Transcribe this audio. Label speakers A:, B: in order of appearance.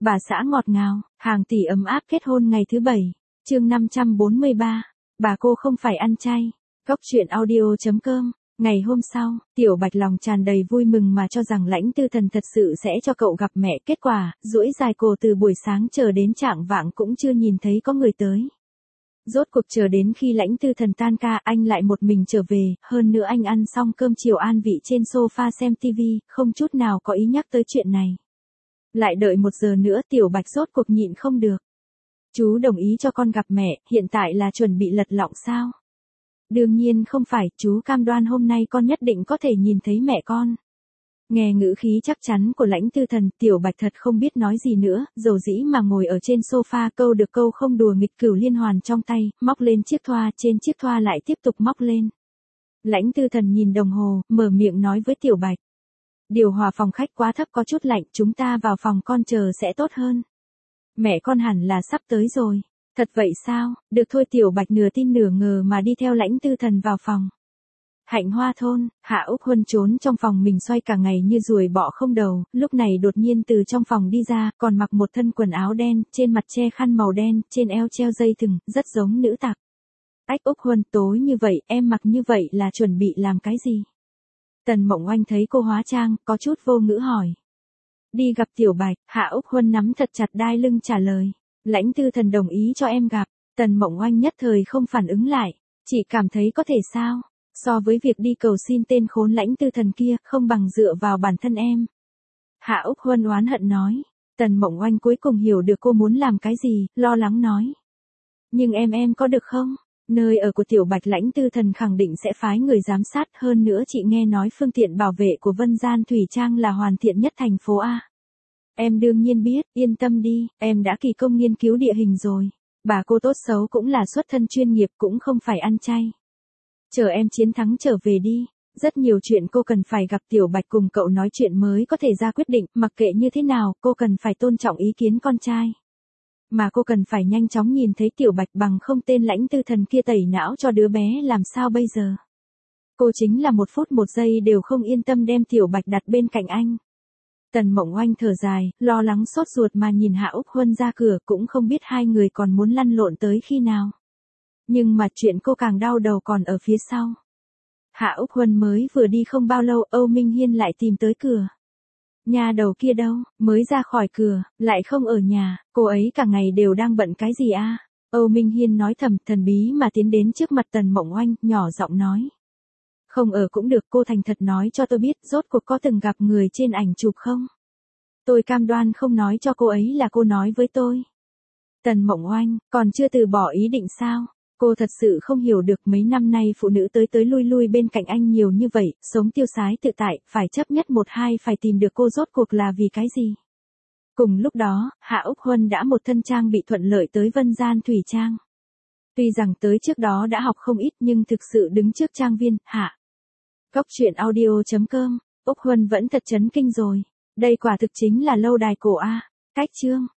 A: Bà xã ngọt ngào, hàng tỷ ấm áp kết hôn ngày thứ 7. Chương 543. Bà cô không phải ăn chay. Góc truyện audio.com. Ngày hôm sau, Tiểu Bạch lòng tràn đầy vui mừng mà cho rằng Lãnh Tư Thần thật sự sẽ cho cậu gặp mẹ. Kết quả, duỗi dài cổ từ buổi sáng chờ đến chạng vạng cũng chưa nhìn thấy có người tới. Rốt cuộc chờ đến khi Lãnh Tư Thần tan ca, anh lại một mình trở về, hơn nữa anh ăn xong cơm chiều an vị trên sofa xem tivi, không chút nào có ý nhắc tới chuyện này. Lại đợi 1 giờ nữa Tiểu Bạch rốt cuộc nhịn không được. Chú đồng ý cho con gặp mẹ, hiện tại là chuẩn bị lật lọng sao? Đương nhiên không phải, chú cam đoan hôm nay con nhất định có thể nhìn thấy mẹ con. Nghe ngữ khí chắc chắn của Lãnh Tư Thần, Tiểu Bạch thật không biết nói gì nữa, dầu dĩ mà ngồi ở trên sofa câu được câu không đùa nghịch Cửu Liên Hoàn trong tay, móc lên chiếc thoa, trên chiếc thoa lại tiếp tục móc lên. Lãnh Tư Thần nhìn đồng hồ, mở miệng nói với Tiểu Bạch. Điều hòa phòng khách quá thấp có chút lạnh, chúng ta vào phòng con chờ sẽ tốt hơn. Mẹ con hẳn là sắp tới rồi. Thật vậy sao? Được thôi. Tiểu Bạch nửa tin nửa ngờ mà đi theo Lãnh Tư Thần vào phòng. Hạnh Hoa thôn, Hạ Úc Huân trốn trong phòng mình xoay cả ngày như ruồi bọ không đầu, lúc này đột nhiên từ trong phòng đi ra, còn mặc một thân quần áo đen, trên mặt che khăn màu đen, trên eo treo dây thừng, rất giống nữ tặc. Ách Úc Huân, tối như vậy, em mặc như vậy là chuẩn bị làm cái gì? Tần Mộng Oanh thấy cô hóa trang, có chút vô ngữ hỏi. Đi gặp Tiểu Bạch. Hạ Úc Huân nắm thật chặt đai lưng trả lời. Lãnh Tư Thần đồng ý cho em gặp. Tần Mộng Oanh nhất thời không phản ứng lại, chỉ cảm thấy có thể sao? So với việc đi cầu xin tên khốn Lãnh Tư Thần kia, không bằng dựa vào bản thân em. Hạ Úc Huân oán hận nói. Tần Mộng Oanh cuối cùng hiểu được cô muốn làm cái gì, lo lắng nói. Nhưng em có được không? Nơi ở của Tiểu Bạch Lãnh Tư Thần khẳng định sẽ phái người giám sát, hơn nữa chị nghe nói phương tiện bảo vệ của Vân Gian Thủy Trang là hoàn thiện nhất thành phố A. Em đương nhiên biết, yên tâm đi, em đã kỳ công nghiên cứu địa hình rồi. Bà cô tốt xấu cũng là xuất thân chuyên nghiệp, cũng không phải ăn chay. Chờ em chiến thắng trở về đi. Rất nhiều chuyện cô cần phải gặp Tiểu Bạch cùng cậu nói chuyện mới có thể ra quyết định, mặc kệ như thế nào, cô cần phải tôn trọng ý kiến con trai. Mà cô cần phải nhanh chóng nhìn thấy Tiểu Bạch, bằng không tên Lãnh Tư Thần kia tẩy não cho đứa bé làm sao bây giờ. Cô chính là 1 phút 1 giây đều không yên tâm đem Tiểu Bạch đặt bên cạnh anh. Tần Mộng Oanh thở dài, lo lắng sốt ruột mà nhìn Hạ Úc Huân ra cửa, cũng không biết hai người còn muốn lăn lộn tới khi nào. Nhưng mà chuyện cô càng đau đầu còn ở phía sau. Hạ Úc Huân mới vừa đi không bao lâu, Âu Minh Hiên lại tìm tới cửa. Nhà đầu kia đâu? Mới ra khỏi cửa, lại không ở nhà, cô ấy cả ngày đều đang bận cái gì a? Âu Minh Hiên nói thầm, thần bí mà tiến đến trước mặt Tần Mộng Oanh, nhỏ giọng nói. Không ở cũng được, cô thành thật nói cho tôi biết, rốt cuộc có từng gặp người trên ảnh chụp không? Tôi cam đoan không nói cho cô ấy là cô nói với tôi. Tần Mộng Oanh, còn chưa từ bỏ ý định sao? Cô thật sự không hiểu được, mấy năm nay phụ nữ tới tới lui lui bên cạnh anh nhiều như vậy, sống tiêu sái tự tại, phải chấp nhất 1-2 phải tìm được cô rốt cuộc là vì cái gì? Cùng lúc đó, Hạ Úc Huân đã một thân trang bị thuận lợi tới Vân Gian Thủy Trang. Tuy rằng tới trước đó đã học không ít nhưng thực sự đứng trước trang viên, Hạ. Góc truyện audio.com, Úc Huân vẫn thật chấn kinh rồi. Đây quả thực chính là lâu đài cổ A. Cách chương.